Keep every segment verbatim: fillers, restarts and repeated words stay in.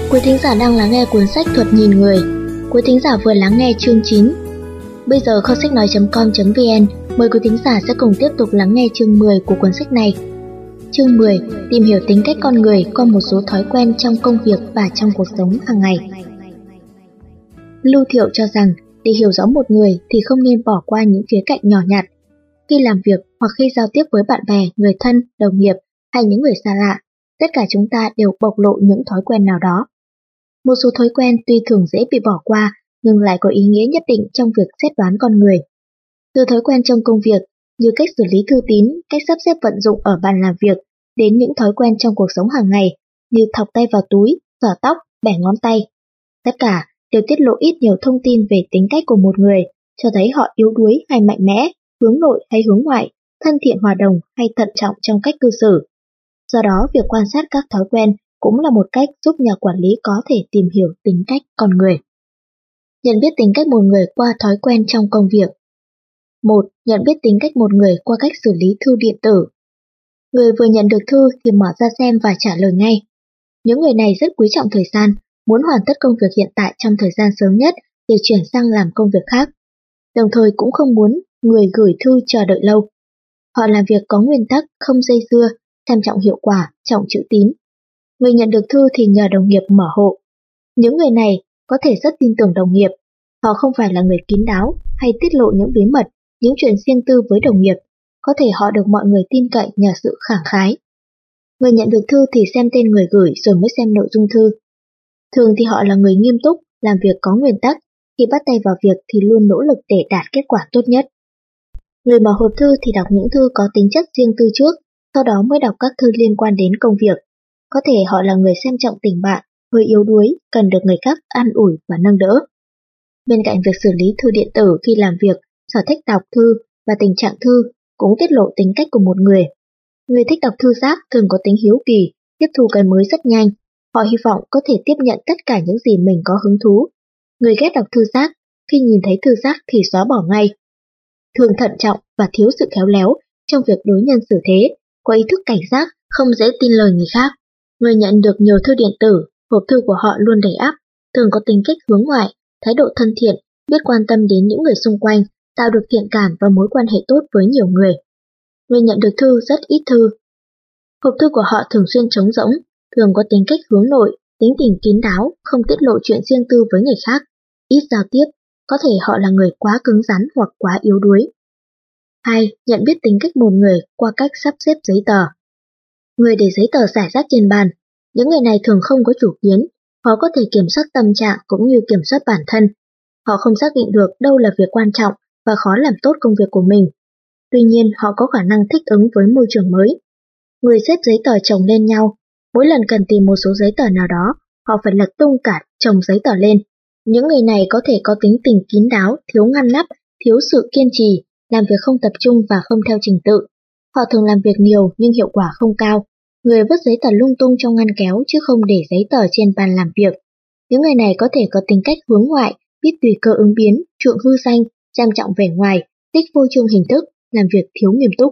Quý thính giả đang lắng nghe cuốn sách Thuật nhìn người. Quý thính giả vừa lắng nghe chương chín. Bây giờ kho sách nói chấm com chấm vn mời quý thính giả sẽ cùng tiếp tục lắng nghe chương mười của cuốn sách này. Chương mười, tìm hiểu tính cách con người qua một số thói quen trong công việc và trong cuộc sống hàng ngày. Lưu Thiệu cho rằng, để hiểu rõ một người thì không nên bỏ qua những khía cạnh nhỏ nhặt. Khi làm việc hoặc khi giao tiếp với bạn bè, người thân, đồng nghiệp hay những người xa lạ, tất cả chúng ta đều bộc lộ những thói quen nào đó. Một số thói quen tuy thường dễ bị bỏ qua nhưng lại có ý nghĩa nhất định trong việc xét đoán con người. Từ thói quen trong công việc như cách xử lý thư tín, cách sắp xếp vận dụng ở bàn làm việc đến những thói quen trong cuộc sống hàng ngày như thọc tay vào túi, xõa tóc, bẻ ngón tay. Tất cả đều tiết lộ ít nhiều thông tin về tính cách của một người, cho thấy họ yếu đuối hay mạnh mẽ, hướng nội hay hướng ngoại, thân thiện hòa đồng hay thận trọng trong cách cư xử. Do đó, việc quan sát các thói quen cũng là một cách giúp nhà quản lý có thể tìm hiểu tính cách con người. Nhận biết tính cách một người qua thói quen trong công việc. một. Nhận biết tính cách một người qua cách xử lý thư điện tử. Người vừa nhận được thư thì mở ra xem và trả lời ngay. Những người này rất quý trọng thời gian, muốn hoàn tất công việc hiện tại trong thời gian sớm nhất để chuyển sang làm công việc khác. Đồng thời cũng không muốn người gửi thư chờ đợi lâu. Họ làm việc có nguyên tắc, không dây dưa, xem trọng hiệu quả, trọng chữ tín. Người nhận được thư thì nhờ đồng nghiệp mở hộ. Những người này có thể rất tin tưởng đồng nghiệp. Họ không phải là người kín đáo hay tiết lộ những bí mật, những chuyện riêng tư với đồng nghiệp. Có thể họ được mọi người tin cậy nhờ sự khẳng khái. Người nhận được thư thì xem tên người gửi rồi mới xem nội dung thư. Thường thì họ là người nghiêm túc, làm việc có nguyên tắc. Khi bắt tay vào việc thì luôn nỗ lực để đạt kết quả tốt nhất. Người mở hộp thư thì đọc những thư có tính chất riêng tư trước, sau đó mới đọc các thư liên quan đến công việc. Có thể họ là người xem trọng tình bạn, hơi yếu đuối, cần được người khác an ủi và nâng đỡ. Bên cạnh việc xử lý thư điện tử khi làm việc, sở thích đọc thư và tình trạng thư cũng tiết lộ tính cách của một người. Người thích đọc thư rác thường có tính hiếu kỳ, tiếp thu cái mới rất nhanh. Họ hy vọng có thể tiếp nhận tất cả những gì mình có hứng thú. Người ghét đọc thư rác, khi nhìn thấy thư rác thì xóa bỏ ngay. Thường thận trọng và thiếu sự khéo léo trong việc đối nhân xử thế, có ý thức cảnh giác, không dễ tin lời người khác. Người nhận được nhiều thư điện tử, hộp thư của họ luôn đầy ắp, thường có tính cách hướng ngoại, thái độ thân thiện, biết quan tâm đến những người xung quanh, tạo được thiện cảm và mối quan hệ tốt với nhiều người. Người nhận được thư rất ít thư. Hộp thư của họ thường xuyên trống rỗng, thường có tính cách hướng nội, tính tình kín đáo, không tiết lộ chuyện riêng tư với người khác, ít giao tiếp, có thể họ là người quá cứng rắn hoặc quá yếu đuối. hai. Nhận biết tính cách một người qua cách sắp xếp giấy tờ. Người để giấy tờ rải rác trên bàn. Những người này thường không có chủ kiến, họ có thể kiểm soát tâm trạng cũng như kiểm soát bản thân. Họ không xác định được đâu là việc quan trọng và khó làm tốt công việc của mình. Tuy nhiên, họ có khả năng thích ứng với môi trường mới. Người xếp giấy tờ chồng lên nhau. Mỗi lần cần tìm một số giấy tờ nào đó, họ phải lật tung cả chồng giấy tờ lên. Những người này có thể có tính tình kín đáo, thiếu ngăn nắp, thiếu sự kiên trì, làm việc không tập trung và không theo trình tự. Họ thường làm việc nhiều nhưng hiệu quả không cao. Người vứt giấy tờ lung tung trong ngăn kéo chứ không để giấy tờ trên bàn làm việc. Những người này có thể có tính cách hướng ngoại, biết tùy cơ ứng biến, chuộng hư danh, xem trọng vẻ ngoài, thích phô trương hình thức, làm việc thiếu nghiêm túc.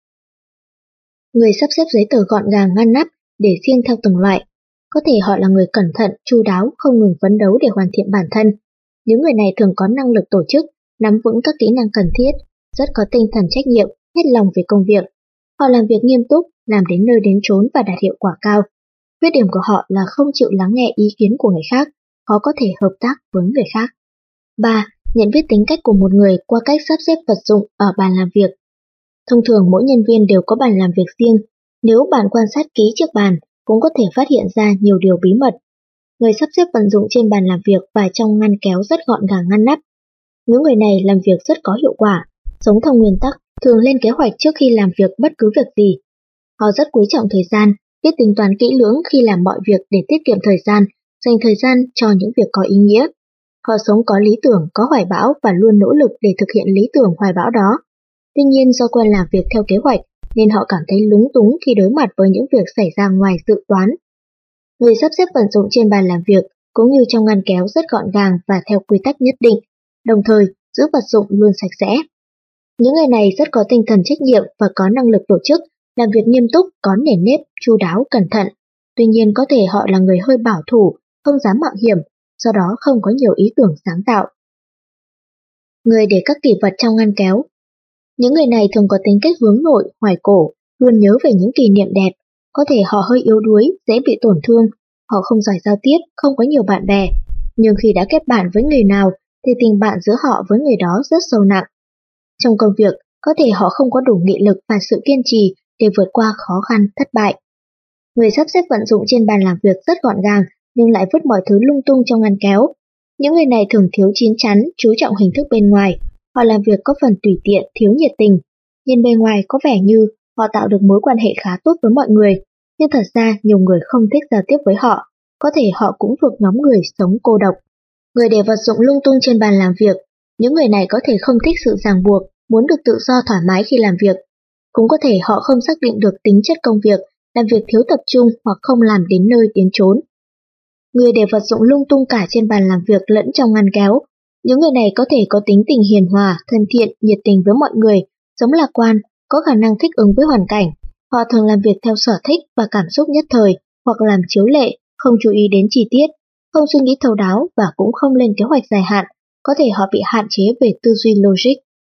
Người sắp xếp giấy tờ gọn gàng ngăn nắp để riêng theo từng loại. Có thể họ là người cẩn thận, chu đáo, không ngừng phấn đấu để hoàn thiện bản thân. Những người này thường có năng lực tổ chức, nắm vững các kỹ năng cần thiết, rất có tinh thần trách nhiệm, hết lòng về công việc. Họ làm việc nghiêm túc, làm đến nơi đến chốn và đạt hiệu quả cao. Khuyết điểm của họ là không chịu lắng nghe ý kiến của người khác, khó có thể hợp tác với người khác. ba. Nhận biết tính cách của một người qua cách sắp xếp vật dụng ở bàn làm việc. Thông thường mỗi nhân viên đều có bàn làm việc riêng. Nếu bạn quan sát kỹ chiếc bàn, cũng có thể phát hiện ra nhiều điều bí mật. Người sắp xếp vận dụng trên bàn làm việc và trong ngăn kéo rất gọn gàng ngăn nắp. Những người này làm việc rất có hiệu quả, sống theo nguyên tắc, thường lên kế hoạch trước khi làm việc bất cứ việc gì. Họ rất quý trọng thời gian, biết tính toán kỹ lưỡng khi làm mọi việc để tiết kiệm thời gian, dành thời gian cho những việc có ý nghĩa. Họ sống có lý tưởng, có hoài bão và luôn nỗ lực để thực hiện lý tưởng hoài bão đó. Tuy nhiên do quen làm việc theo kế hoạch, nên họ cảm thấy lúng túng khi đối mặt với những việc xảy ra ngoài dự toán. Người sắp xếp vận dụng trên bàn làm việc cũng như trong ngăn kéo rất gọn gàng và theo quy tắc nhất định, đồng thời giữ vật dụng luôn sạch sẽ. Những người này rất có tinh thần trách nhiệm và có năng lực tổ chức, làm việc nghiêm túc, có nền nếp, chu đáo, cẩn thận. Tuy nhiên có thể họ là người hơi bảo thủ, không dám mạo hiểm, do đó không có nhiều ý tưởng sáng tạo. Người để các kỷ vật trong ngăn kéo. Những người này thường có tính cách hướng nội, hoài cổ, luôn nhớ về những kỷ niệm đẹp. Có thể họ hơi yếu đuối, dễ bị tổn thương, họ không giỏi giao tiếp, không có nhiều bạn bè. Nhưng khi đã kết bạn với người nào, thì tình bạn giữa họ với người đó rất sâu nặng. Trong công việc, có thể họ không có đủ nghị lực và sự kiên trì để vượt qua khó khăn, thất bại. Người sắp xếp vận dụng trên bàn làm việc rất gọn gàng, nhưng lại vứt mọi thứ lung tung trong ngăn kéo. Những người này thường thiếu chín chắn, chú trọng hình thức bên ngoài. Họ làm việc có phần tùy tiện, thiếu nhiệt tình. Nhìn bề ngoài có vẻ như họ tạo được mối quan hệ khá tốt với mọi người, nhưng thật ra nhiều người không thích giao tiếp với họ. Có thể họ cũng thuộc nhóm người sống cô độc. Người để vật dụng lung tung trên bàn làm việc. Những người này có thể không thích sự ràng buộc, muốn được tự do thoải mái khi làm việc. Cũng có thể họ không xác định được tính chất công việc, làm việc thiếu tập trung hoặc không làm đến nơi đến chốn. Người để vật dụng lung tung cả trên bàn làm việc lẫn trong ngăn kéo. Những người này có thể có tính tình hiền hòa, thân thiện, nhiệt tình với mọi người, sống lạc quan, có khả năng thích ứng với hoàn cảnh. Họ thường làm việc theo sở thích và cảm xúc nhất thời, hoặc làm chiếu lệ, không chú ý đến chi tiết, không suy nghĩ thấu đáo và cũng không lên kế hoạch dài hạn. Có thể họ bị hạn chế về tư duy logic.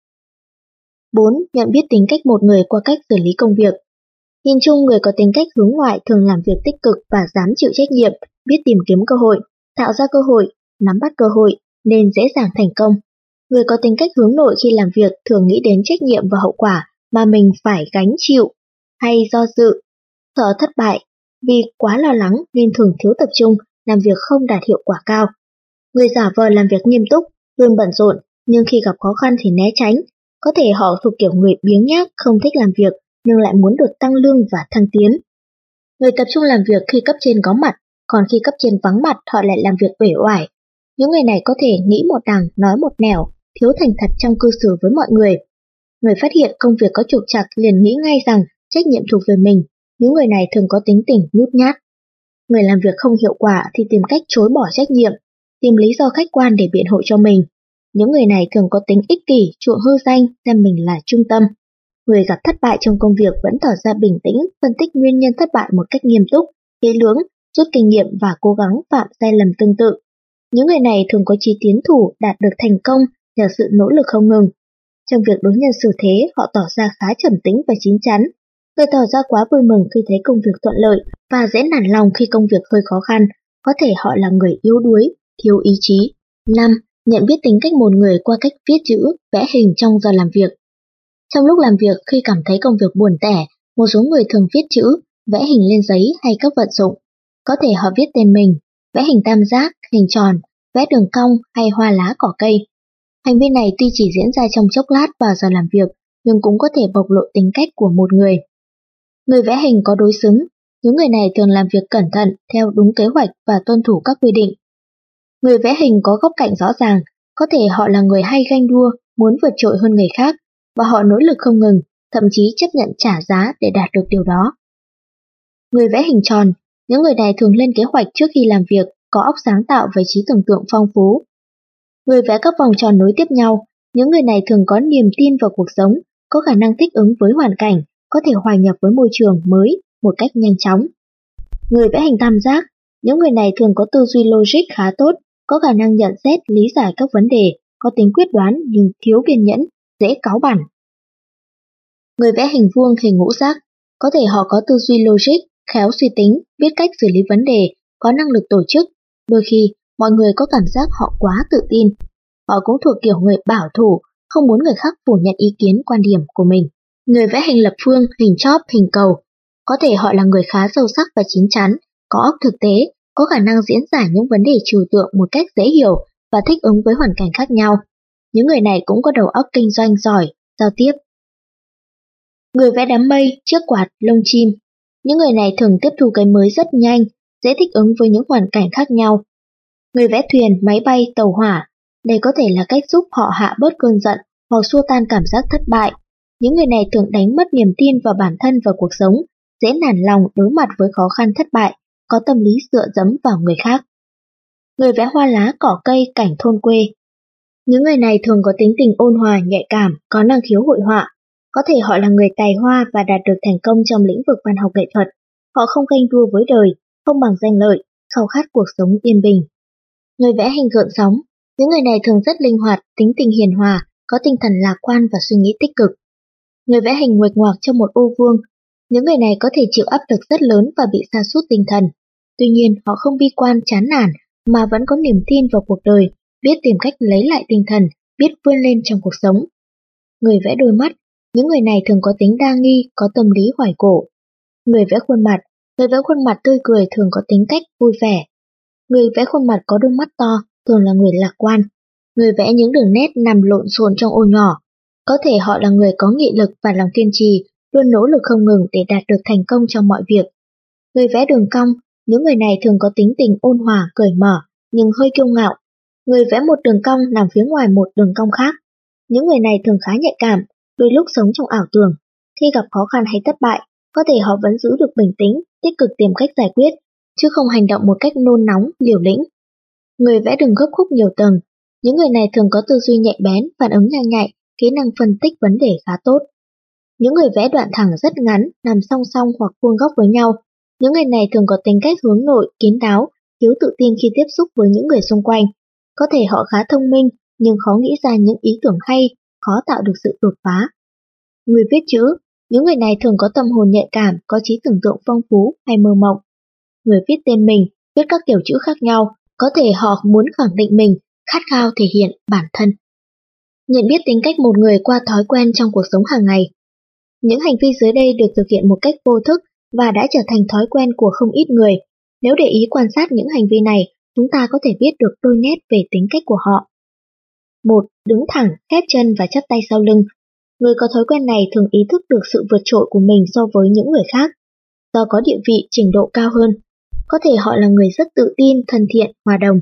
bốn. Nhận biết tính cách một người qua cách xử lý công việc. Nhìn chung, người có tính cách hướng ngoại thường làm việc tích cực và dám chịu trách nhiệm, biết tìm kiếm cơ hội, tạo ra cơ hội, nắm bắt cơ hội, nên dễ dàng thành công. Người có tính cách hướng nội khi làm việc thường nghĩ đến trách nhiệm và hậu quả mà mình phải gánh chịu, hay do dự, sợ thất bại. Vì quá lo lắng nên thường thiếu tập trung, làm việc không đạt hiệu quả cao. Người giả vờ làm việc nghiêm túc, luôn bận rộn, nhưng khi gặp khó khăn thì né tránh. Có thể họ thuộc kiểu người biếng nhác, không thích làm việc, nhưng lại muốn được tăng lương và thăng tiến. Người tập trung làm việc khi cấp trên có mặt, còn khi cấp trên vắng mặt họ lại làm việc uể oải. Những người này có thể nghĩ một đằng, nói một nẻo, thiếu thành thật trong cư xử với mọi người. Người phát hiện công việc có trục trặc liền nghĩ ngay rằng trách nhiệm thuộc về mình. Những người này thường có tính tình nhút nhát. Người làm việc không hiệu quả thì tìm cách chối bỏ trách nhiệm, tìm lý do khách quan để biện hộ cho mình. Những người này thường có tính ích kỷ, chuộng hư danh, xem mình là trung tâm. Người gặp thất bại trong công việc vẫn tỏ ra bình tĩnh, phân tích nguyên nhân thất bại một cách nghiêm túc, kỹ lưỡng, rút kinh nghiệm và cố gắng phạm sai lầm tương tự. Những người này thường có chí tiến thủ, đạt được thành công nhờ sự nỗ lực không ngừng. Trong việc đối nhân xử thế, họ tỏ ra khá trầm tĩnh và chín chắn. Người tỏ ra quá vui mừng khi thấy công việc thuận lợi và dễ nản lòng khi công việc hơi khó khăn. Có thể họ là người yếu đuối, thiếu ý chí. năm. Nhận biết tính cách một người qua cách viết chữ, vẽ hình trong giờ làm việc. Trong lúc làm việc, khi cảm thấy công việc buồn tẻ, một số người thường viết chữ, vẽ hình lên giấy hay các vật dụng. Có thể họ viết tên mình, vẽ hình tam giác, hình tròn, vẽ đường cong hay hoa lá cỏ cây. Hành vi này tuy chỉ diễn ra trong chốc lát vào giờ làm việc, nhưng cũng có thể bộc lộ tính cách của một người. Người vẽ hình có đối xứng, những người này thường làm việc cẩn thận, theo đúng kế hoạch và tuân thủ các quy định. Người vẽ hình có góc cạnh rõ ràng, có thể họ là người hay ganh đua, muốn vượt trội hơn người khác, và họ nỗ lực không ngừng, thậm chí chấp nhận trả giá để đạt được điều đó. Người vẽ hình tròn, những người này thường lên kế hoạch trước khi làm việc, có óc sáng tạo và trí tưởng tượng phong phú. Người vẽ các vòng tròn nối tiếp nhau, những người này thường có niềm tin vào cuộc sống, có khả năng thích ứng với hoàn cảnh, có thể hòa nhập với môi trường mới một cách nhanh chóng. Người vẽ hình tam giác, những người này thường có tư duy logic khá tốt, có khả năng nhận xét, lý giải các vấn đề, có tính quyết đoán nhưng thiếu kiên nhẫn, dễ cáu bẳn. Người vẽ hình vuông, hình ngũ giác, có thể họ có tư duy logic, khéo suy tính, biết cách xử lý vấn đề, có năng lực tổ chức. Đôi khi, mọi người có cảm giác họ quá tự tin. Họ cũng thuộc kiểu người bảo thủ, không muốn người khác phủ nhận ý kiến, quan điểm của mình. Người vẽ hình lập phương, hình chóp, hình cầu, có thể họ là người khá sâu sắc và chín chắn, có óc thực tế, có khả năng diễn giải những vấn đề trừu tượng một cách dễ hiểu và thích ứng với hoàn cảnh khác nhau. Những người này cũng có đầu óc kinh doanh giỏi, giao tiếp. Người vẽ đám mây, chiếc quạt, lông chim. Những người này thường tiếp thu cái mới rất nhanh, dễ thích ứng với những hoàn cảnh khác nhau. Người vẽ thuyền, máy bay, tàu hỏa. Đây có thể là cách giúp họ hạ bớt cơn giận hoặc xua tan cảm giác thất bại. Những người này thường đánh mất niềm tin vào bản thân và cuộc sống, dễ nản lòng đối mặt với khó khăn thất bại, có tâm lý dựa dẫm vào người khác. Người vẽ hoa lá, cỏ cây, cảnh thôn quê. Những người này thường có tính tình ôn hòa, nhạy cảm, có năng khiếu hội họa. Có thể họ là người tài hoa và đạt được thành công trong lĩnh vực văn học nghệ thuật. Họ không ganh đua với đời, không bằng danh lợi, khao khát cuộc sống yên bình. Người vẽ hình gợn sóng, những người này thường rất linh hoạt, tính tình hiền hòa, có tinh thần lạc quan và suy nghĩ tích cực. Người vẽ hình nguệch ngoạc trong một ô vuông, những người này có thể chịu áp lực rất lớn và bị sa sút tinh thần. Tuy nhiên, họ không bi quan chán nản mà vẫn có niềm tin vào cuộc đời, biết tìm cách lấy lại tinh thần, biết vươn lên trong cuộc sống. Người vẽ đôi mắt, những người này thường có tính đa nghi, có tâm lý hoài cổ. Người vẽ khuôn mặt, người vẽ khuôn mặt tươi cười thường có tính cách vui vẻ. Người vẽ khuôn mặt có đôi mắt to, thường là người lạc quan. Người vẽ những đường nét nằm lộn xộn trong ô nhỏ. Có thể họ là người có nghị lực và lòng kiên trì, luôn nỗ lực không ngừng để đạt được thành công trong mọi việc. Người vẽ đường cong, những người này thường có tính tình ôn hòa, cởi mở, nhưng hơi kiêu ngạo. Người vẽ một đường cong nằm phía ngoài một đường cong khác. Những người này thường khá nhạy cảm, đôi lúc sống trong ảo tưởng. Khi gặp khó khăn hay thất bại, có thể họ vẫn giữ được bình tĩnh, tích cực tìm cách giải quyết, chứ không hành động một cách nôn nóng, liều lĩnh. Người vẽ đường gấp khúc nhiều tầng, những người này thường có tư duy nhạy bén, phản ứng nhanh nhạy, kỹ năng phân tích vấn đề khá tốt. Những người vẽ đoạn thẳng rất ngắn, nằm song song hoặc vuông góc với nhau. Những người này thường có tính cách hướng nội, kín đáo, thiếu tự tin khi tiếp xúc với những người xung quanh. Có thể họ khá thông minh, nhưng khó nghĩ ra những ý tưởng hay, khó tạo được sự đột phá. Người viết chữ, những người này thường có tâm hồn nhạy cảm, có trí tưởng tượng phong phú hay mơ mộng. Người viết tên mình, viết các kiểu chữ khác nhau, có thể họ muốn khẳng định mình, khát khao thể hiện bản thân. Nhận biết tính cách một người qua thói quen trong cuộc sống hàng ngày. Những hành vi dưới đây được thực hiện một cách vô thức và đã trở thành thói quen của không ít người. Nếu để ý quan sát những hành vi này, chúng ta có thể biết được đôi nét về tính cách của họ. một. Đứng thẳng, khép chân và chắp tay sau lưng. Người có thói quen này thường ý thức được sự vượt trội của mình so với những người khác. Do có địa vị, trình độ cao hơn, có thể họ là người rất tự tin, thân thiện, hòa đồng.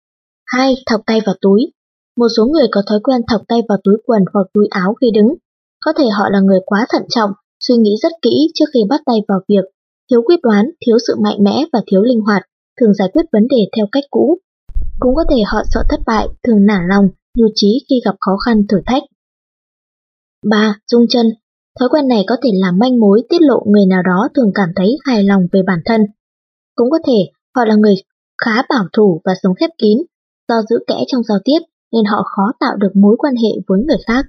hai. Thọc tay vào túi. Một số người có thói quen thọc tay vào túi quần hoặc túi áo khi đứng. Có thể họ là người quá thận trọng, suy nghĩ rất kỹ trước khi bắt tay vào việc, thiếu quyết đoán, thiếu sự mạnh mẽ và thiếu linh hoạt, thường giải quyết vấn đề theo cách cũ. Cũng có thể họ sợ thất bại, thường nản lòng, nhụt chí khi gặp khó khăn thử thách. ba. Rung chân. Thói quen này có thể làm manh mối tiết lộ người nào đó thường cảm thấy hài lòng về bản thân. Cũng có thể họ là người khá bảo thủ và sống khép kín, do giữ kẽ trong giao tiếp nên họ khó tạo được mối quan hệ với người khác.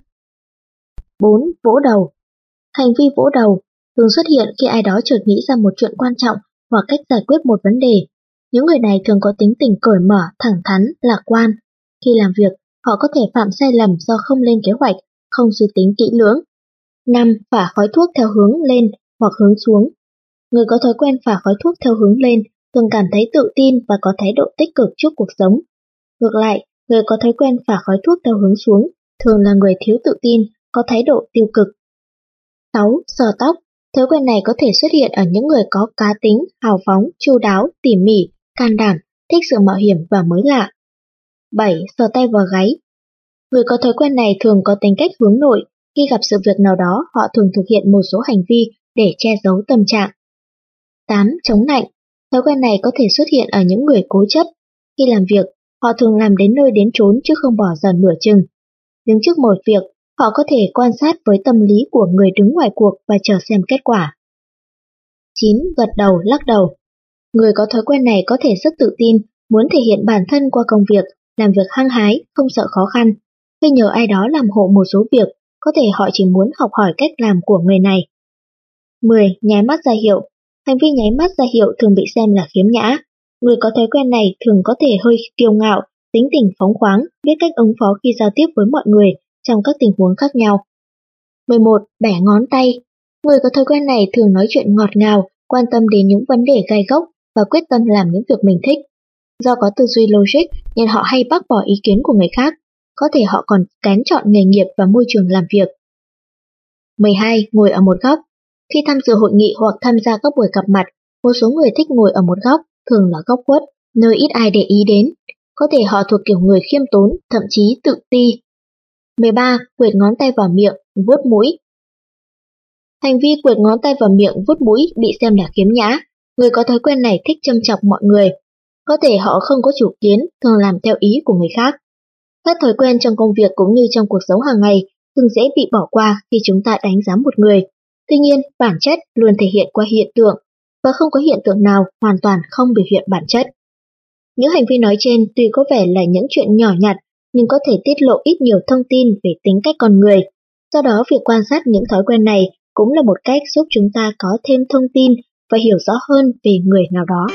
bốn. Vỗ đầu. Hành vi vỗ đầu thường xuất hiện khi ai đó chợt nghĩ ra một chuyện quan trọng hoặc cách giải quyết một vấn đề. Những người này thường có tính tình cởi mở, thẳng thắn, lạc quan. Khi làm việc, họ có thể phạm sai lầm do không lên kế hoạch, không suy tính kỹ lưỡng. năm. Phả khói thuốc theo hướng lên hoặc hướng xuống. Người có thói quen phả khói thuốc theo hướng lên thường cảm thấy tự tin và có thái độ tích cực trước cuộc sống. Ngược lại, người có thói quen phả khói thuốc theo hướng xuống thường là người thiếu tự tin, có thái độ tiêu cực. sáu. Sờ tóc. Thói quen này có thể xuất hiện ở những người có cá tính, hào phóng, chu đáo, tỉ mỉ, can đảm, thích sự mạo hiểm và mới lạ. bảy. Sờ tay vào gáy. Người có thói quen này thường có tính cách hướng nội, khi gặp sự việc nào đó họ thường thực hiện một số hành vi để che giấu tâm trạng. tám. Chống nạnh. Thói quen này có thể xuất hiện ở những người cố chấp. Khi làm việc, họ thường làm đến nơi đến chốn chứ không bỏ dở nửa chừng. Đứng trước một việc, họ có thể quan sát với tâm lý của người đứng ngoài cuộc và chờ xem kết quả. chín. Gật đầu, lắc đầu. Người có thói quen này có thể rất tự tin, muốn thể hiện bản thân qua công việc, làm việc hăng hái, không sợ khó khăn. Khi nhờ ai đó làm hộ một số việc, có thể họ chỉ muốn học hỏi cách làm của người này. mười. Nháy mắt ra hiệu. Hành vi nháy mắt ra hiệu thường bị xem là khiếm nhã. Người có thói quen này thường có thể hơi kiêu ngạo, tính tình phóng khoáng, biết cách ứng phó khi giao tiếp với mọi người trong các tình huống khác nhau. mười một. Bẻ ngón tay. Người có thói quen này thường nói chuyện ngọt ngào, quan tâm đến những vấn đề gai góc và quyết tâm làm những việc mình thích. Do có tư duy logic nên họ hay bác bỏ ý kiến của người khác, có thể họ còn kén chọn nghề nghiệp và môi trường làm việc. mười hai. Ngồi ở một góc. Khi tham dự hội nghị hoặc tham gia các buổi gặp mặt, một số người thích ngồi ở một góc, thường là góc khuất, nơi ít ai để ý đến. Có thể họ thuộc kiểu người khiêm tốn, thậm chí tự ti. mười ba. Quệt ngón tay vào miệng, vuốt mũi. Hành vi quệt ngón tay vào miệng, vuốt mũi bị xem là khiếm nhã. Người có thói quen này thích châm chọc mọi người. Có thể họ không có chủ kiến, thường làm theo ý của người khác. Các thói quen trong công việc cũng như trong cuộc sống hàng ngày thường dễ bị bỏ qua khi chúng ta đánh giá một người. Tuy nhiên, bản chất luôn thể hiện qua hiện tượng, và không có hiện tượng nào hoàn toàn không biểu hiện bản chất. Những hành vi nói trên tuy có vẻ là những chuyện nhỏ nhặt, nhưng có thể tiết lộ ít nhiều thông tin về tính cách con người. Do đó, việc quan sát những thói quen này cũng là một cách giúp chúng ta có thêm thông tin và hiểu rõ hơn về người nào đó.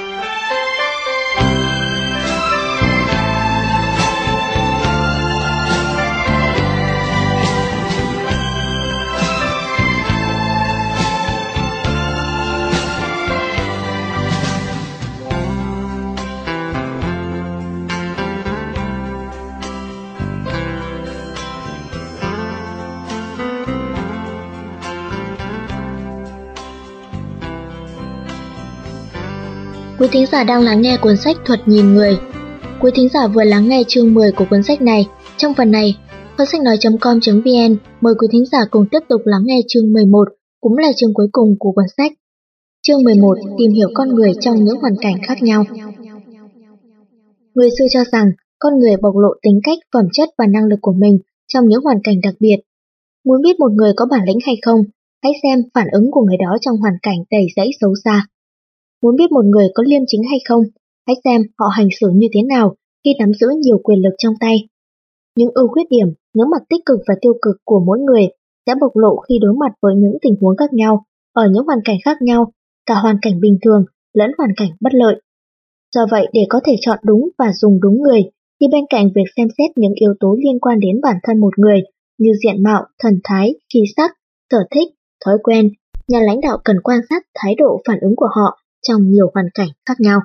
Quý thính giả đang lắng nghe cuốn sách Thuật nhìn người. Quý thính giả vừa lắng nghe chương mười của cuốn sách này. Trong phần này, kho sách nói chấm com chấm vn mời quý thính giả cùng tiếp tục lắng nghe chương mười một, cũng là chương cuối cùng của cuốn sách. Chương mười một, tìm hiểu con người trong những hoàn cảnh khác nhau. Người xưa cho rằng con người bộc lộ tính cách, phẩm chất và năng lực của mình trong những hoàn cảnh đặc biệt. Muốn biết một người có bản lĩnh hay không, hãy xem phản ứng của người đó trong hoàn cảnh đầy rẫy xấu xa. Muốn biết một người có liêm chính hay không, hãy xem họ hành xử như thế nào khi nắm giữ nhiều quyền lực trong tay. Những ưu khuyết điểm, những mặt tích cực và tiêu cực của mỗi người sẽ bộc lộ khi đối mặt với những tình huống khác nhau, ở những hoàn cảnh khác nhau, cả hoàn cảnh bình thường lẫn hoàn cảnh bất lợi. Do vậy, để có thể chọn đúng và dùng đúng người, thì bên cạnh việc xem xét những yếu tố liên quan đến bản thân một người như diện mạo, thần thái, khí sắc, sở thích, thói quen, nhà lãnh đạo cần quan sát thái độ phản ứng của họ trong nhiều hoàn cảnh khác nhau.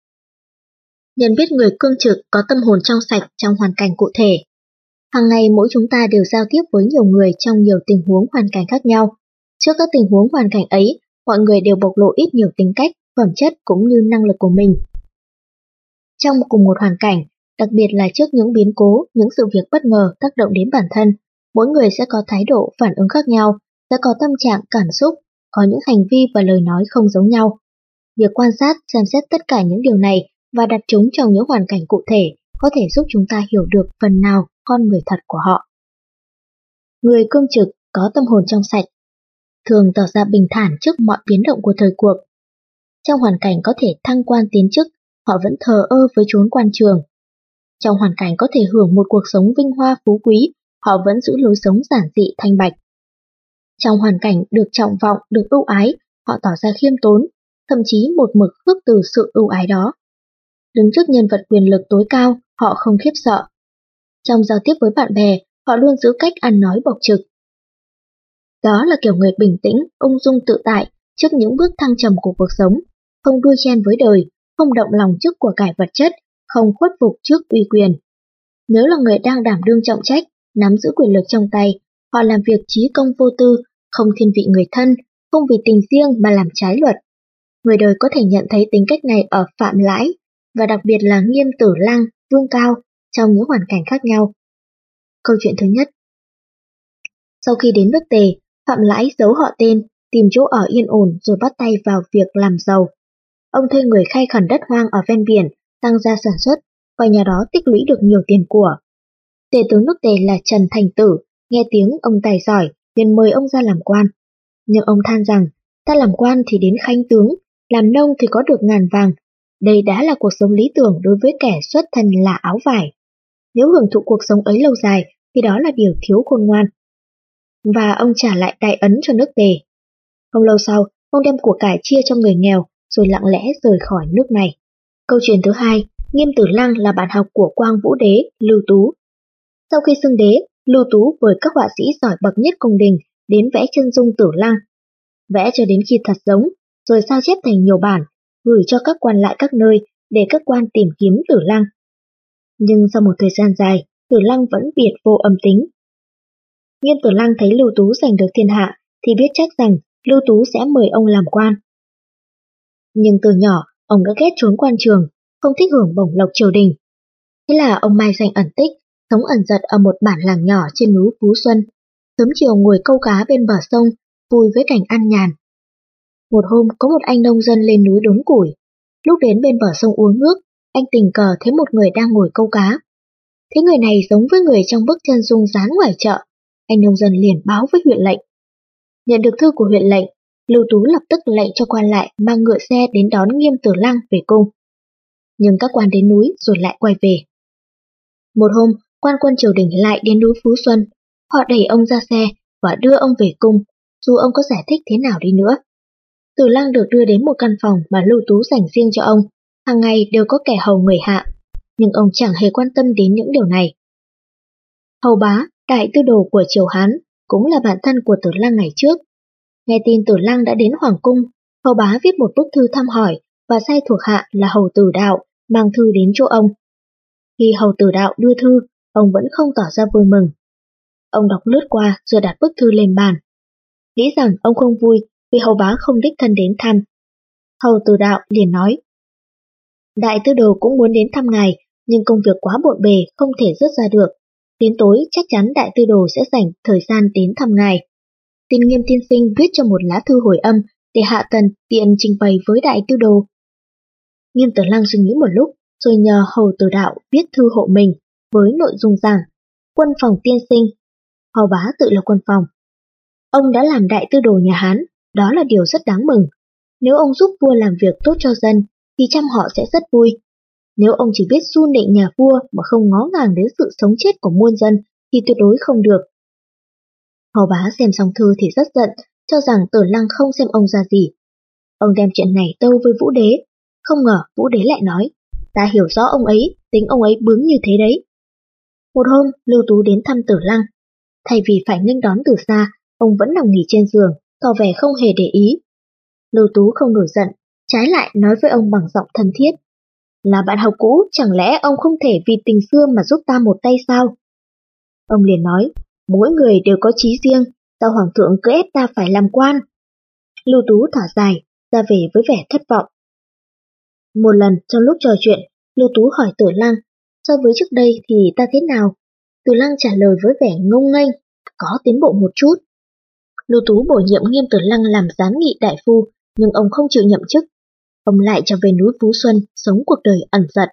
Nhận biết người cương trực có tâm hồn trong sạch trong hoàn cảnh cụ thể. Hàng ngày mỗi chúng ta đều giao tiếp với nhiều người trong nhiều tình huống hoàn cảnh khác nhau. Trước các tình huống hoàn cảnh ấy, mọi người đều bộc lộ ít nhiều tính cách, phẩm chất cũng như năng lực của mình. Trong cùng một hoàn cảnh, đặc biệt là trước những biến cố, những sự việc bất ngờ tác động đến bản thân, mỗi người sẽ có thái độ phản ứng khác nhau, sẽ có tâm trạng, cảm xúc, có những hành vi và lời nói không giống nhau. Việc quan sát, xem xét tất cả những điều này và đặt chúng trong những hoàn cảnh cụ thể có thể giúp chúng ta hiểu được phần nào con người thật của họ. Người cương trực có tâm hồn trong sạch, thường tỏ ra bình thản trước mọi biến động của thời cuộc. Trong hoàn cảnh có thể thăng quan tiến chức, họ vẫn thờ ơ với chốn quan trường. Trong hoàn cảnh có thể hưởng một cuộc sống vinh hoa phú quý, họ vẫn giữ lối sống giản dị thanh bạch. Trong hoàn cảnh được trọng vọng, được ưu ái, họ tỏ ra khiêm tốn, thậm chí một mực khước từ sự ưu ái đó. Đứng trước nhân vật quyền lực tối cao, họ không khiếp sợ. Trong giao tiếp với bạn bè, họ luôn giữ cách ăn nói bộc trực. Đó là kiểu người bình tĩnh, ung dung tự tại trước những bước thăng trầm của cuộc sống, không đua chen với đời, không động lòng trước của cải vật chất, không khuất phục trước uy quyền. Nếu là người đang đảm đương trọng trách, nắm giữ quyền lực trong tay, họ làm việc chí công vô tư, không thiên vị người thân, không vì tình riêng mà làm trái luật. Người đời có thể nhận thấy tính cách này ở Phạm Lãi, và đặc biệt là Nghiêm Tử Lăng, Vương Cao trong những hoàn cảnh khác nhau. Câu chuyện thứ nhất. Sau khi đến nước Tề, Phạm Lãi giấu họ tên, tìm chỗ ở yên ổn rồi bắt tay vào việc làm giàu. Ông thuê người khai khẩn đất hoang ở ven biển, tăng gia sản xuất, và nhờ đó tích lũy được nhiều tiền của. Tể tướng nước Tề là Trần Thành Tử, nghe tiếng ông tài giỏi, liền mời ông ra làm quan. Nhưng ông than rằng, ta làm quan thì đến khanh tướng, làm nông thì có được ngàn vàng. Đây đã là cuộc sống lý tưởng đối với kẻ xuất thân là áo vải. Nếu hưởng thụ cuộc sống ấy lâu dài thì đó là điều thiếu khôn ngoan. Và ông trả lại đại ấn cho nước Tề. Không lâu sau, ông đem của cải chia cho người nghèo rồi lặng lẽ rời khỏi nước này. Câu chuyện thứ hai, Nghiêm Tử Lăng là bạn học của Quang Vũ Đế, Lưu Tú. Sau khi xưng đế, Lưu Tú với các họa sĩ giỏi bậc nhất cung đình đến vẽ chân dung Tử Lăng. Vẽ cho đến khi thật giống, rồi sao chép thành nhiều bản, gửi cho các quan lại các nơi để các quan tìm kiếm Tử Lăng. Nhưng sau một thời gian dài, Tử Lăng vẫn biệt vô âm tính. Nghiêm Tử Lăng thấy Lưu Tú giành được thiên hạ thì biết chắc rằng Lưu Tú sẽ mời ông làm quan. Nhưng từ nhỏ, ông đã ghét trốn quan trường, không thích hưởng bổng lộc triều đình. Thế là ông mai danh ẩn tích, sống ẩn dật ở một bản làng nhỏ trên núi Phú Xuân, sớm chiều ngồi câu cá bên bờ sông, vui với cảnh an nhàn. Một hôm có một anh nông dân lên núi đốn củi. Lúc đến bên bờ sông uống nước, anh tình cờ thấy một người đang ngồi câu cá. Thế người này giống với người trong bức chân dung dán ngoài chợ. Anh nông dân liền báo với huyện lệnh. Nhận được thư của huyện lệnh, Lưu Tú lập tức lệnh cho quan lại mang ngựa xe đến đón Nghiêm Tử Lăng về cung. nhưng các quan đến núi rồi lại quay về. Một hôm, quan quân triều đình lại đến núi Phú Xuân. Họ đẩy ông ra xe và đưa ông về cung, dù ông có giải thích thế nào đi nữa. Tử Lăng được đưa đến một căn phòng mà Lưu Tú dành riêng cho ông, hàng ngày đều có kẻ hầu người hạ, nhưng ông chẳng hề quan tâm đến những điều này. Hầu Bá, đại tư đồ của triều Hán, cũng là bạn thân của Tử Lăng ngày trước. Nghe tin Tử Lăng đã đến Hoàng cung, Hầu Bá viết một bức thư thăm hỏi và sai thuộc hạ là Hầu Tử Đạo mang thư đến chỗ ông. Khi Hầu Tử Đạo đưa thư, ông vẫn không tỏ ra vui mừng. Ông đọc lướt qua rồi đặt bức thư lên bàn. Nghĩ rằng ông không vui vì Hầu Bá không đích thân đến thăm. Hầu Tử Đạo liền nói: Đại tư đồ cũng muốn đến thăm ngài, nhưng công việc quá bộn bề không thể dứt ra được. Đến tối chắc chắn đại tư đồ sẽ dành thời gian đến thăm ngài. Xin Nghiêm tiên sinh viết cho một lá thư hồi âm để hạ tần tiện trình bày với đại tư đồ. Nghiêm Tử Lăng suy nghĩ một lúc, rồi nhờ Hầu Tử Đạo viết thư hộ mình với nội dung rằng: Quân phòng tiên sinh. Hầu Bá tự là quân phòng. Ông đã làm đại tư đồ nhà Hán, đó là điều rất đáng mừng. Nếu ông giúp vua làm việc tốt cho dân, thì trăm họ sẽ rất vui. Nếu ông chỉ biết su nịnh nhà vua mà không ngó ngàng đến sự sống chết của muôn dân, thì tuyệt đối không được. Hầu Bá xem xong thư thì rất giận, cho rằng Tử Lăng không xem ông ra gì. Ông đem chuyện này tâu với Vũ Đế. Không ngờ Vũ Đế lại nói: Ta hiểu rõ ông ấy, tính ông ấy bướng như thế đấy. Một hôm, Lưu Tú đến thăm Tử Lăng. Thay vì phải nghênh đón từ xa, ông vẫn nằm nghỉ trên giường, tỏ vẻ không hề để ý. Lưu Tú không nổi giận, trái lại nói với ông bằng giọng thân thiết: Là bạn học cũ, chẳng lẽ ông không thể vì tình xưa mà giúp ta một tay sao? Ông liền nói: Mỗi người đều có chí riêng, sao hoàng thượng cứ ép ta phải làm quan? Lưu Tú thở dài, ra về với vẻ thất vọng. Một lần trong lúc trò chuyện, Lưu Tú hỏi Tử Lăng: So với trước đây thì ta thế nào? Tử Lăng trả lời với vẻ ngông nghênh: Có tiến bộ một chút. Lưu Tú bổ nhiệm Nghiêm Tử Lăng làm giám nghị đại phu, nhưng ông không chịu nhậm chức. Ông lại trở về núi Phú Xuân, sống cuộc đời ẩn dật.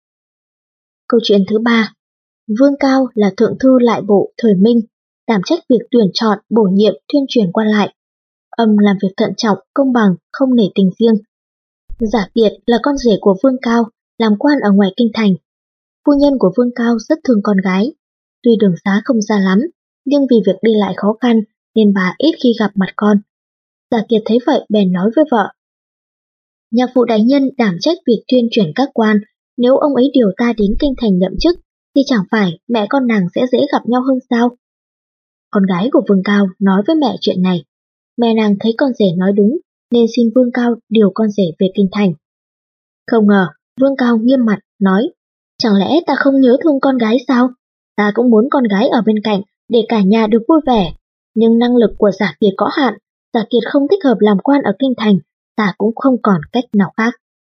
Câu chuyện thứ ba. Vương Cao là thượng thư lại bộ thời Minh, đảm trách việc tuyển chọn, bổ nhiệm, tuyên truyền quan lại. Ông làm việc thận trọng, công bằng, không nể tình riêng. Giả Kiệt là con rể của Vương Cao, làm quan ở ngoài kinh thành. Phu nhân của Vương Cao rất thương con gái. Tuy đường xá không xa lắm, nhưng vì việc đi lại khó khăn nên bà ít khi gặp mặt con. Giả Kiệt thấy vậy bèn nói với vợ: Nhạc phụ đại nhân đảm trách việc tuyên truyền các quan, nếu ông ấy điều ta đến kinh thành nhậm chức, thì chẳng phải mẹ con nàng sẽ dễ gặp nhau hơn sao? Con gái của Vương Cao nói với mẹ chuyện này. Mẹ nàng thấy con rể nói đúng, nên xin Vương Cao điều con rể về kinh thành. Không ngờ, Vương Cao nghiêm mặt, nói: Chẳng lẽ ta không nhớ thương con gái sao? Ta cũng muốn con gái ở bên cạnh, để cả nhà được vui vẻ. Nhưng năng lực của Giả Kiệt có hạn, Giả Kiệt không thích hợp làm quan ở kinh thành, ta cũng không còn cách nào khác.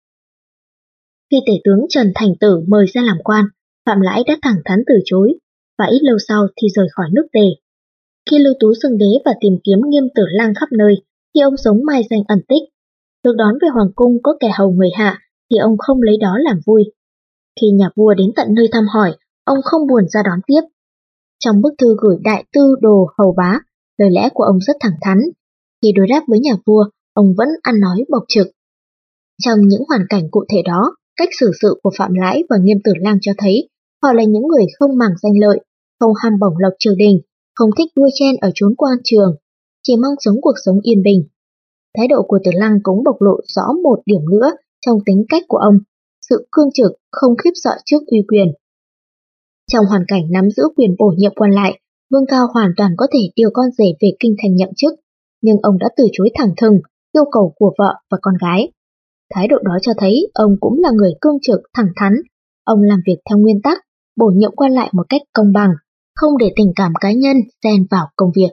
Khi tể tướng Trần Thành Tử mời ra làm quan, Phạm Lãi đã thẳng thắn từ chối, và ít lâu sau thì rời khỏi nước Tề. Khi Lưu Tú xưng đế và tìm kiếm Nghiêm Tử Lăng khắp nơi, thì ông sống mai danh ẩn tích. Được đón về hoàng cung có kẻ hầu người hạ, thì ông không lấy đó làm vui. Khi nhà vua đến tận nơi thăm hỏi, ông không buồn ra đón tiếp. Trong bức thư gửi đại tư đồ Hầu Bá, lời lẽ của ông rất thẳng thắn. Khi đối đáp với nhà vua, ông vẫn ăn nói bộc trực. Trong những hoàn cảnh cụ thể đó, cách xử sự của Phạm Lãi và Nghiêm Tử Lăng cho thấy họ là những người không màng danh lợi, không ham bổng lộc triều đình, không thích đua chen ở chốn quan trường, chỉ mong sống cuộc sống yên bình. Thái độ của Tử Lăng cũng bộc lộ rõ một điểm nữa trong tính cách của ông, sự cương trực, không khiếp sợ trước uy quyền. Trong hoàn cảnh nắm giữ quyền bổ nhiệm quan lại, Vương Cao hoàn toàn có thể điều con rể về kinh thành nhậm chức, nhưng ông đã từ chối thẳng thừng yêu cầu của vợ và con gái. Thái độ đó cho thấy ông cũng là người cương trực, thẳng thắn. Ông làm việc theo nguyên tắc, bổ nhiệm quan lại một cách công bằng, không để tình cảm cá nhân xen vào công việc.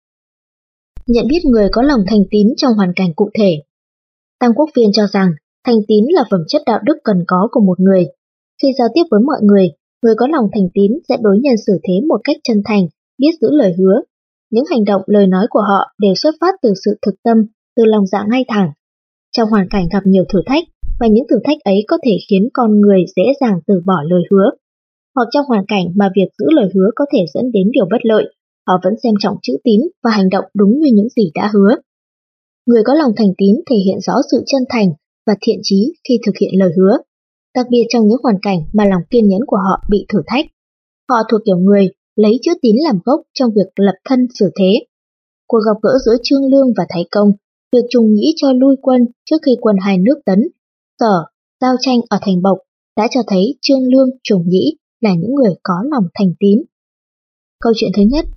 Nhận biết người có lòng thành tín trong hoàn cảnh cụ thể. Tam Quốc Viên cho rằng thành tín là phẩm chất đạo đức cần có của một người. Khi giao tiếp với mọi người, người có lòng thành tín sẽ đối nhân xử thế một cách chân thành, biết giữ lời hứa. Những hành động, lời nói của họ đều xuất phát từ sự thực tâm, từ lòng dạ ngay thẳng. Trong hoàn cảnh gặp nhiều thử thách, và những thử thách ấy có thể khiến con người dễ dàng từ bỏ lời hứa, hoặc trong hoàn cảnh mà việc giữ lời hứa có thể dẫn đến điều bất lợi, họ vẫn xem trọng chữ tín và hành động đúng như những gì đã hứa. Người có lòng thành tín thể hiện rõ sự chân thành và thiện chí khi thực hiện lời hứa. đặc biệt trong những hoàn cảnh mà lòng kiên nhẫn của họ bị thử thách. Họ thuộc kiểu người lấy chữ tín làm gốc trong việc lập thân xử thế. Cuộc gặp gỡ giữa Trương Lương và Thái Công, việc Trùng Nhĩ cho lui quân trước khi quân hai nước Tấn, Sở, giao tranh ở thành Bộc đã cho thấy Trương Lương, Trùng Nhĩ là những người có lòng thành tín. Câu chuyện thứ nhất.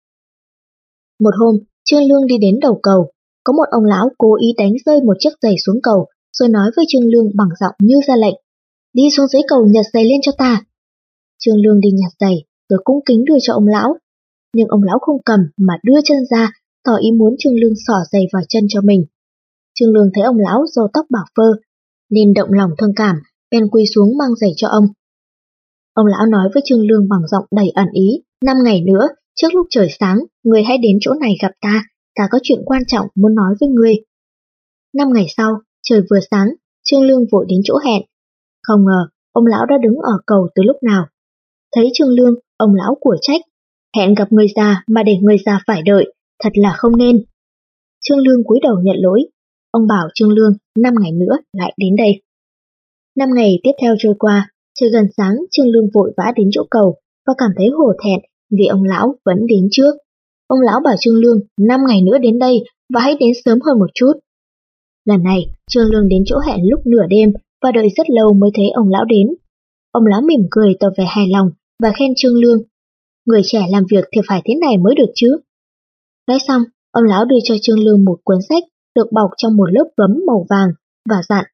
Một hôm, Trương Lương đi đến đầu cầu, có một ông lão cố ý đánh rơi một chiếc giày xuống cầu, rồi nói với Trương Lương bằng giọng như ra lệnh: "Đi xuống dưới cầu nhặt giày lên cho ta." Trương Lương đi nhặt giày, rồi cung kính đưa cho ông lão. Nhưng ông lão không cầm mà đưa chân ra, tỏ ý muốn Trương Lương xỏ giày vào chân cho mình. Trương Lương thấy ông lão râu tóc bạc phơ, nên động lòng thương cảm, bèn quỳ xuống mang giày cho ông. Ông lão nói với Trương Lương bằng giọng đầy ẩn ý: "Năm ngày nữa, trước lúc trời sáng, ngươi hãy đến chỗ này gặp ta, ta có chuyện quan trọng muốn nói với ngươi." Năm ngày sau, trời vừa sáng, Trương Lương vội đến chỗ hẹn. Không ngờ, ông lão đã đứng ở cầu từ lúc nào. Thấy Trương Lương, ông lão của trách: "Hẹn gặp người già mà để người già phải đợi, thật là không nên." Trương Lương cúi đầu nhận lỗi. Ông bảo Trương Lương năm ngày nữa lại đến đây. Năm ngày tiếp theo trôi qua, trời gần sáng, Trương Lương vội vã đến chỗ cầu và cảm thấy hổ thẹn vì ông lão vẫn đến trước. Ông lão bảo Trương Lương năm ngày nữa đến đây và hãy đến sớm hơn một chút. Lần này, Trương Lương đến chỗ hẹn lúc nửa đêm và đợi rất lâu mới thấy ông lão đến. Ông lão mỉm cười tỏ vẻ hài lòng và khen Trương Lương: "Người trẻ làm việc thì phải thế này mới được chứ." Nói xong, ông lão đưa cho Trương Lương một cuốn sách được bọc trong một lớp gấm màu vàng và dặn: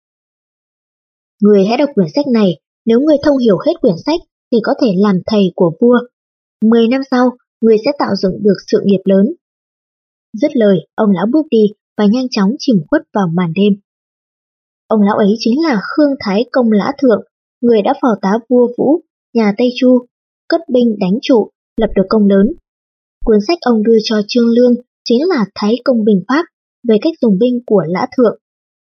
"Người hãy đọc quyển sách này, nếu người thông hiểu hết quyển sách thì có thể làm thầy của vua. Mười năm sau, người sẽ tạo dựng được sự nghiệp lớn." Dứt lời, ông lão bước đi và nhanh chóng chìm khuất vào màn đêm. Ông lão ấy chính là Khương Thái Công Lã Thượng, người đã phò tá vua Vũ, nhà Tây Chu, cất binh đánh trụ, lập được công lớn. Cuốn sách ông đưa cho Trương Lương chính là Thái Công Binh Pháp, về cách dùng binh của Lã Thượng.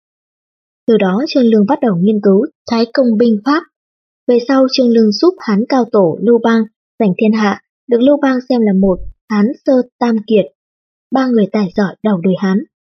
Từ đó Trương Lương bắt đầu nghiên cứu Thái Công Binh Pháp. Về sau Trương Lương giúp Hán cao tổ Lưu Bang giành thiên hạ, được Lưu Bang xem là một Hán sơ tam kiệt, ba người tài giỏi đầu đời Hán.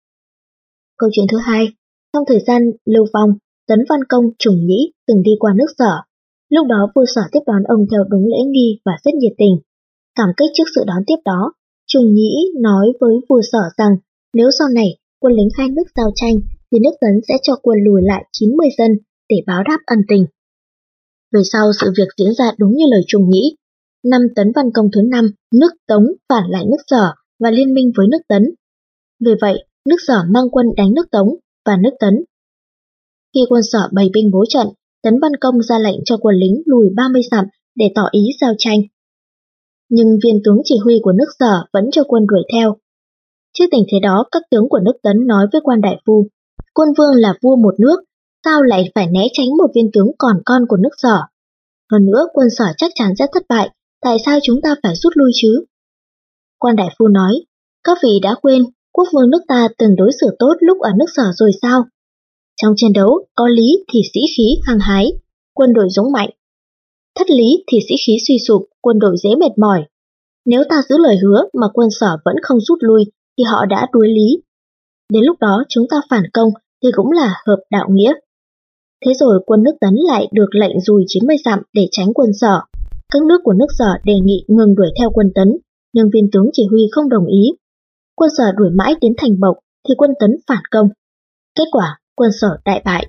Câu chuyện thứ hai. Trong thời gian Lưu Vong, Tấn Văn Công Trùng Nhĩ từng đi qua nước Sở. Lúc đó vua Sở tiếp đón ông theo đúng lễ nghi và rất nhiệt tình. Cảm kích trước sự đón tiếp đó, Trùng Nhĩ nói với vua Sở rằng nếu sau này quân lính hai nước giao tranh thì nước Tấn sẽ cho quân lùi lại chín mươi dân để báo đáp ân tình. Về sau sự việc diễn ra đúng như lời Trùng Nhĩ. Năm Tấn Văn Công thứ năm, nước Tống phản lại nước Sở và liên minh với nước Tấn. Vì vậy, nước Sở mang quân đánh nước Tống và nước Tấn. Khi quân Sở bày binh bố trận, Tấn Văn Công ra lệnh cho quân lính lùi ba mươi dặm để tỏ ý giao tranh. Nhưng viên tướng chỉ huy của nước Sở vẫn cho quân đuổi theo. Trước tình thế đó, các tướng của nước Tấn nói với quan đại phu: "Quân vương là vua một nước, sao lại phải né tránh một viên tướng còn con của nước Sở? Hơn nữa, quân Sở chắc chắn sẽ thất bại, tại sao chúng ta phải rút lui chứ?" Quan đại phu nói: "Các vị đã quên, quốc vương nước ta từng đối xử tốt lúc ở nước Sở rồi sao? Trong chiến đấu, có lý thì sĩ khí hăng hái, quân đội dũng mạnh. Thất lý thì sĩ khí suy sụp, quân đội dễ mệt mỏi. Nếu ta giữ lời hứa mà quân Sở vẫn không rút lui thì họ đã đuối lý. Đến lúc đó chúng ta phản công thì cũng là hợp đạo nghĩa." Thế rồi quân nước Tấn lại được lệnh lùi chín mươi dặm để tránh quân Sở. Các nước của nước Sở đề nghị ngừng đuổi theo quân Tấn, nhưng viên tướng chỉ huy không đồng ý. Quân Sở đuổi mãi đến thành Bộc thì quân Tấn phản công. Kết quả, quân Sở đại bại.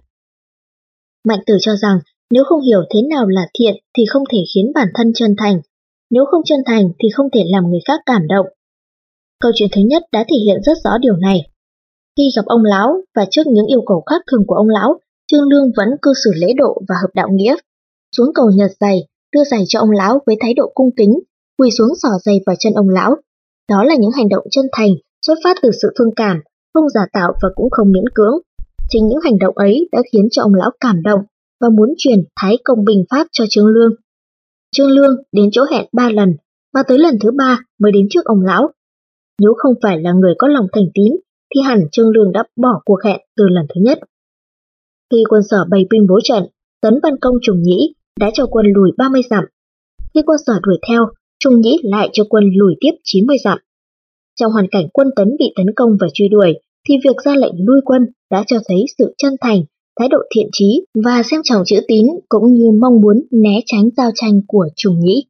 Mạnh Tử cho rằng nếu không hiểu thế nào là thiện thì không thể khiến bản thân chân thành. Nếu không chân thành thì không thể làm người khác cảm động. Câu chuyện thứ nhất đã thể hiện rất rõ điều này. Khi gặp ông lão và trước những yêu cầu khác thường của ông lão, Trương Lương vẫn cư xử lễ độ và hợp đạo nghĩa. Xuống cầu nhặt giày, đưa giày cho ông lão với thái độ cung kính, quỳ xuống xỏ giày vào chân ông lão. Đó là những hành động chân thành, xuất phát từ sự thương cảm, không giả tạo và cũng không miễn cưỡng. Chính những hành động ấy đã khiến cho ông lão cảm động và muốn truyền Thái Công Binh Pháp cho Trương Lương. Trương Lương đến chỗ hẹn ba lần, và tới lần thứ ba mới đến trước ông lão. Nếu không phải là người có lòng thành tín, thì hẳn Trương Lương đã bỏ cuộc hẹn từ lần thứ nhất. Khi quân Sở bày binh bố trận, Tấn Văn Công Trùng Nhĩ đã cho quân lùi ba mươi dặm. Khi quân Sở đuổi theo, Trùng Nhĩ lại cho quân lùi tiếp chín mươi dặm. Trong hoàn cảnh quân Tấn bị tấn công và truy đuổi, thì việc ra lệnh lui quân đã cho thấy sự chân thành thái độ thiện chí và xem trọng chữ tín cũng như mong muốn né tránh giao tranh của Trùng Nhĩ.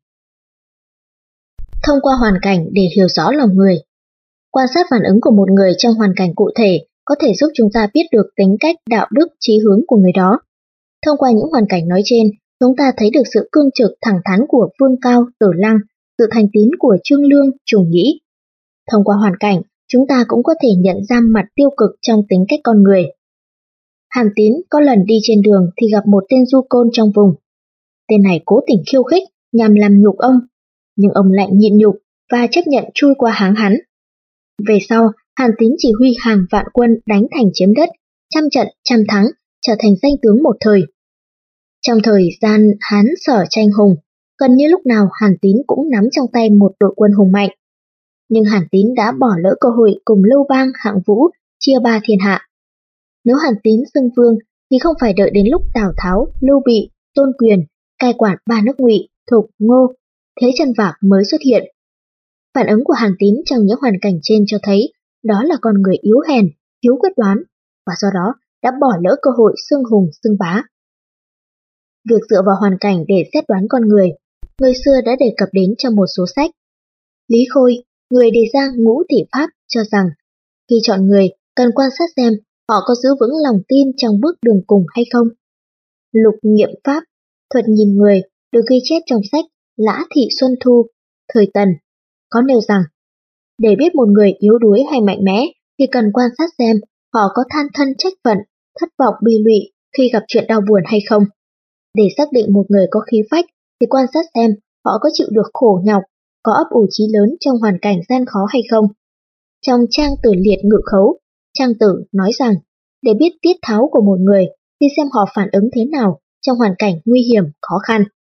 Thông qua hoàn cảnh để hiểu rõ lòng người. Quan sát phản ứng của một người trong hoàn cảnh cụ thể có thể giúp chúng ta biết được tính cách, đạo đức, chí hướng của người đó. Thông qua những hoàn cảnh nói trên, chúng ta thấy được sự cương trực, thẳng thắn của Vương Cao, Tử Lăng, sự thành tín của Trương Lương, Trùng Nhĩ. Thông qua hoàn cảnh, chúng ta cũng có thể nhận ra mặt tiêu cực trong tính cách con người. Hàn Tín có lần đi trên đường thì gặp một tên du côn trong vùng. Tên này cố tình khiêu khích nhằm làm nhục ông, nhưng ông lại nhịn nhục và chấp nhận chui qua háng hắn. Về sau, Hàn Tín chỉ huy hàng vạn quân đánh thành chiếm đất, trăm trận trăm thắng, trở thành danh tướng một thời. Trong thời gian Hán Sở tranh hùng, gần như lúc nào Hàn Tín cũng nắm trong tay một đội quân hùng mạnh. Nhưng Hàn Tín đã bỏ lỡ cơ hội cùng Lưu Bang, Hạng Vũ chia ba thiên hạ. Nếu Hàn Tín xưng vương thì không phải đợi đến lúc Tào Tháo, Lưu Bị, Tôn Quyền cai quản ba nước Ngụy, Thục, Ngô, Thế Chân Vạc mới xuất hiện. Phản ứng của Hàn Tín trong những hoàn cảnh trên cho thấy đó là con người yếu hèn, thiếu quyết đoán, và do đó đã bỏ lỡ cơ hội xưng hùng xưng bá. Việc dựa vào hoàn cảnh để xét đoán con người, người xưa đã đề cập đến trong một số sách. Lý Khôi, người đề ra ngũ thị pháp, cho rằng khi chọn người cần quan sát xem họ có giữ vững lòng tin trong bước đường cùng hay không. Lục Nghiệm Pháp, thuật nhìn người, được ghi chép trong sách Lã Thị Xuân Thu, thời Tần, có nêu rằng để biết một người yếu đuối hay mạnh mẽ thì cần quan sát xem họ có than thân trách phận, thất vọng bi lụy khi gặp chuyện đau buồn hay không. Để xác định một người có khí phách thì quan sát xem họ có chịu được khổ nhọc, có ấp ủ chí lớn trong hoàn cảnh gian khó hay không. Trong Trang Tử Liệt Ngự Khấu, Trang Tử nói rằng để biết tiết tháo của một người thì xem họ phản ứng thế nào trong hoàn cảnh nguy hiểm, khó khăn.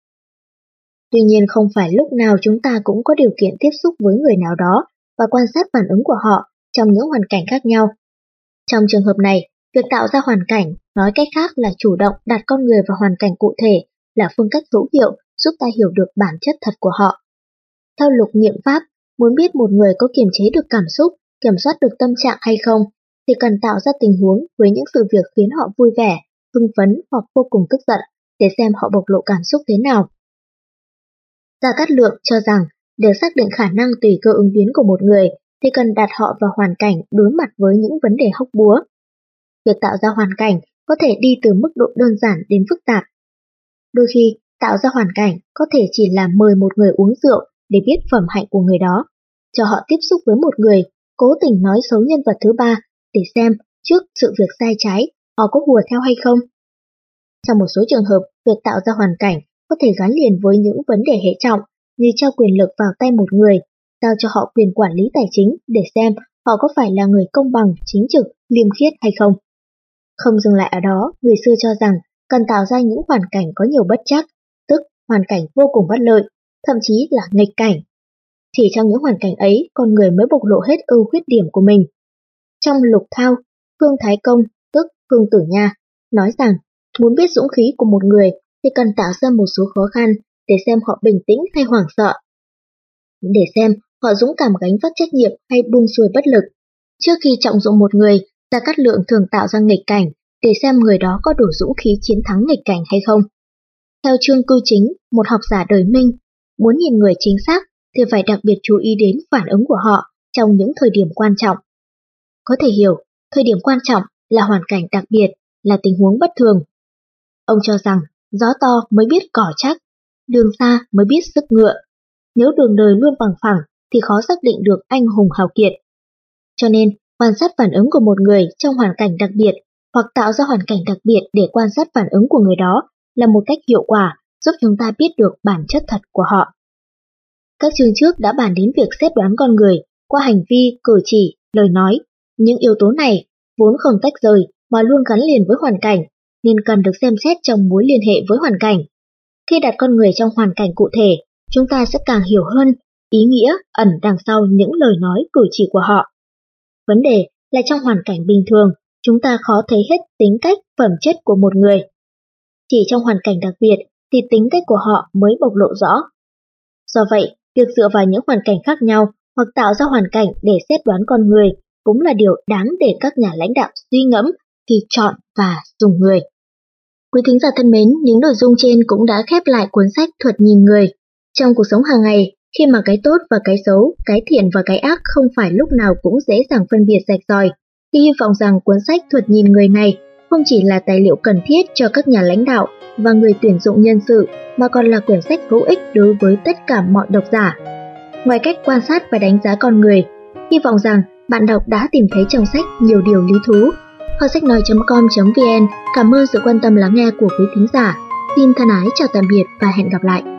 Tuy nhiên không phải lúc nào chúng ta cũng có điều kiện tiếp xúc với người nào đó và quan sát phản ứng của họ trong những hoàn cảnh khác nhau. Trong trường hợp này, việc tạo ra hoàn cảnh, nói cách khác là chủ động đặt con người vào hoàn cảnh cụ thể, là phương cách hữu hiệu giúp ta hiểu được bản chất thật của họ. Theo Lục Nghiệm Pháp, muốn biết một người có kiềm chế được cảm xúc, kiểm soát được tâm trạng hay không, thì cần tạo ra tình huống với những sự việc khiến họ vui vẻ, hưng phấn hoặc vô cùng tức giận, để xem họ bộc lộ cảm xúc thế nào. Gia Cát Lượng cho rằng, để xác định khả năng tùy cơ ứng biến của một người, thì cần đặt họ vào hoàn cảnh đối mặt với những vấn đề hóc búa. Việc tạo ra hoàn cảnh có thể đi từ mức độ đơn giản đến phức tạp. Đôi khi, tạo ra hoàn cảnh có thể chỉ là mời một người uống rượu để biết phẩm hạnh của người đó, cho họ tiếp xúc với một người, cố tình nói xấu nhân vật thứ ba để xem trước sự việc sai trái, họ có hùa theo hay không. Trong một số trường hợp, việc tạo ra hoàn cảnh có thể gắn liền với những vấn đề hệ trọng như trao quyền lực vào tay một người, giao cho họ quyền quản lý tài chính để xem họ có phải là người công bằng, chính trực, liêm khiết hay không. Không dừng lại ở đó, người xưa cho rằng cần tạo ra những hoàn cảnh có nhiều bất trắc, tức hoàn cảnh vô cùng bất lợi, thậm chí là nghịch cảnh. Chỉ trong những hoàn cảnh ấy, con người mới bộc lộ hết ưu khuyết điểm của mình. Trong Lục Thao, Phương Thái Công, tức Phương Tử Nha, nói rằng muốn biết dũng khí của một người thì cần tạo ra một số khó khăn để xem họ bình tĩnh hay hoảng sợ. Để xem họ dũng cảm gánh vác trách nhiệm hay buông xuôi bất lực. Trước khi trọng dụng một người, Gia Cát Lượng thường tạo ra nghịch cảnh để xem người đó có đủ dũng khí chiến thắng nghịch cảnh hay không. Theo Trương Cư Chính, một học giả đời Minh, muốn nhìn người chính xác thì phải đặc biệt chú ý đến phản ứng của họ trong những thời điểm quan trọng. Có thể hiểu, thời điểm quan trọng là hoàn cảnh đặc biệt, là tình huống bất thường. Ông cho rằng gió to mới biết cỏ chắc, đường xa mới biết sức ngựa. Nếu đường đời luôn bằng phẳng thì khó xác định được anh hùng hào kiệt. Cho nên, quan sát phản ứng của một người trong hoàn cảnh đặc biệt hoặc tạo ra hoàn cảnh đặc biệt để quan sát phản ứng của người đó là một cách hiệu quả giúp chúng ta biết được bản chất thật của họ. Các chương trước đã bàn đến việc xét đoán con người qua hành vi, cử chỉ, lời nói. Những yếu tố này vốn không tách rời mà luôn gắn liền với hoàn cảnh, nên cần được xem xét trong mối liên hệ với hoàn cảnh. Khi đặt con người trong hoàn cảnh cụ thể, chúng ta sẽ càng hiểu hơn ý nghĩa ẩn đằng sau những lời nói cử chỉ của họ. Vấn đề là trong hoàn cảnh bình thường, chúng ta khó thấy hết tính cách, phẩm chất của một người. Chỉ trong hoàn cảnh đặc biệt thì tính cách của họ mới bộc lộ rõ. Do vậy, việc dựa vào những hoàn cảnh khác nhau hoặc tạo ra hoàn cảnh để xét đoán con người cũng là điều đáng để các nhà lãnh đạo suy ngẫm khi chọn và dùng người. Quý thính giả thân mến, những nội dung trên cũng đã khép lại cuốn sách Thuật nhìn người. Trong cuộc sống hàng ngày, khi mà cái tốt và cái xấu, cái thiện và cái ác không phải lúc nào cũng dễ dàng phân biệt rạch ròi, thì hy vọng rằng cuốn sách Thuật nhìn người này không chỉ là tài liệu cần thiết cho các nhà lãnh đạo và người tuyển dụng nhân sự, mà còn là quyển sách hữu ích đối với tất cả mọi độc giả. Ngoài cách quan sát và đánh giá con người, hy vọng rằng bạn đọc đã tìm thấy trong sách nhiều điều lý thú. Kho sách nói chấm com chấm vn cảm ơn sự quan tâm lắng nghe của quý thính giả. Xin thân ái chào tạm biệt và hẹn gặp lại.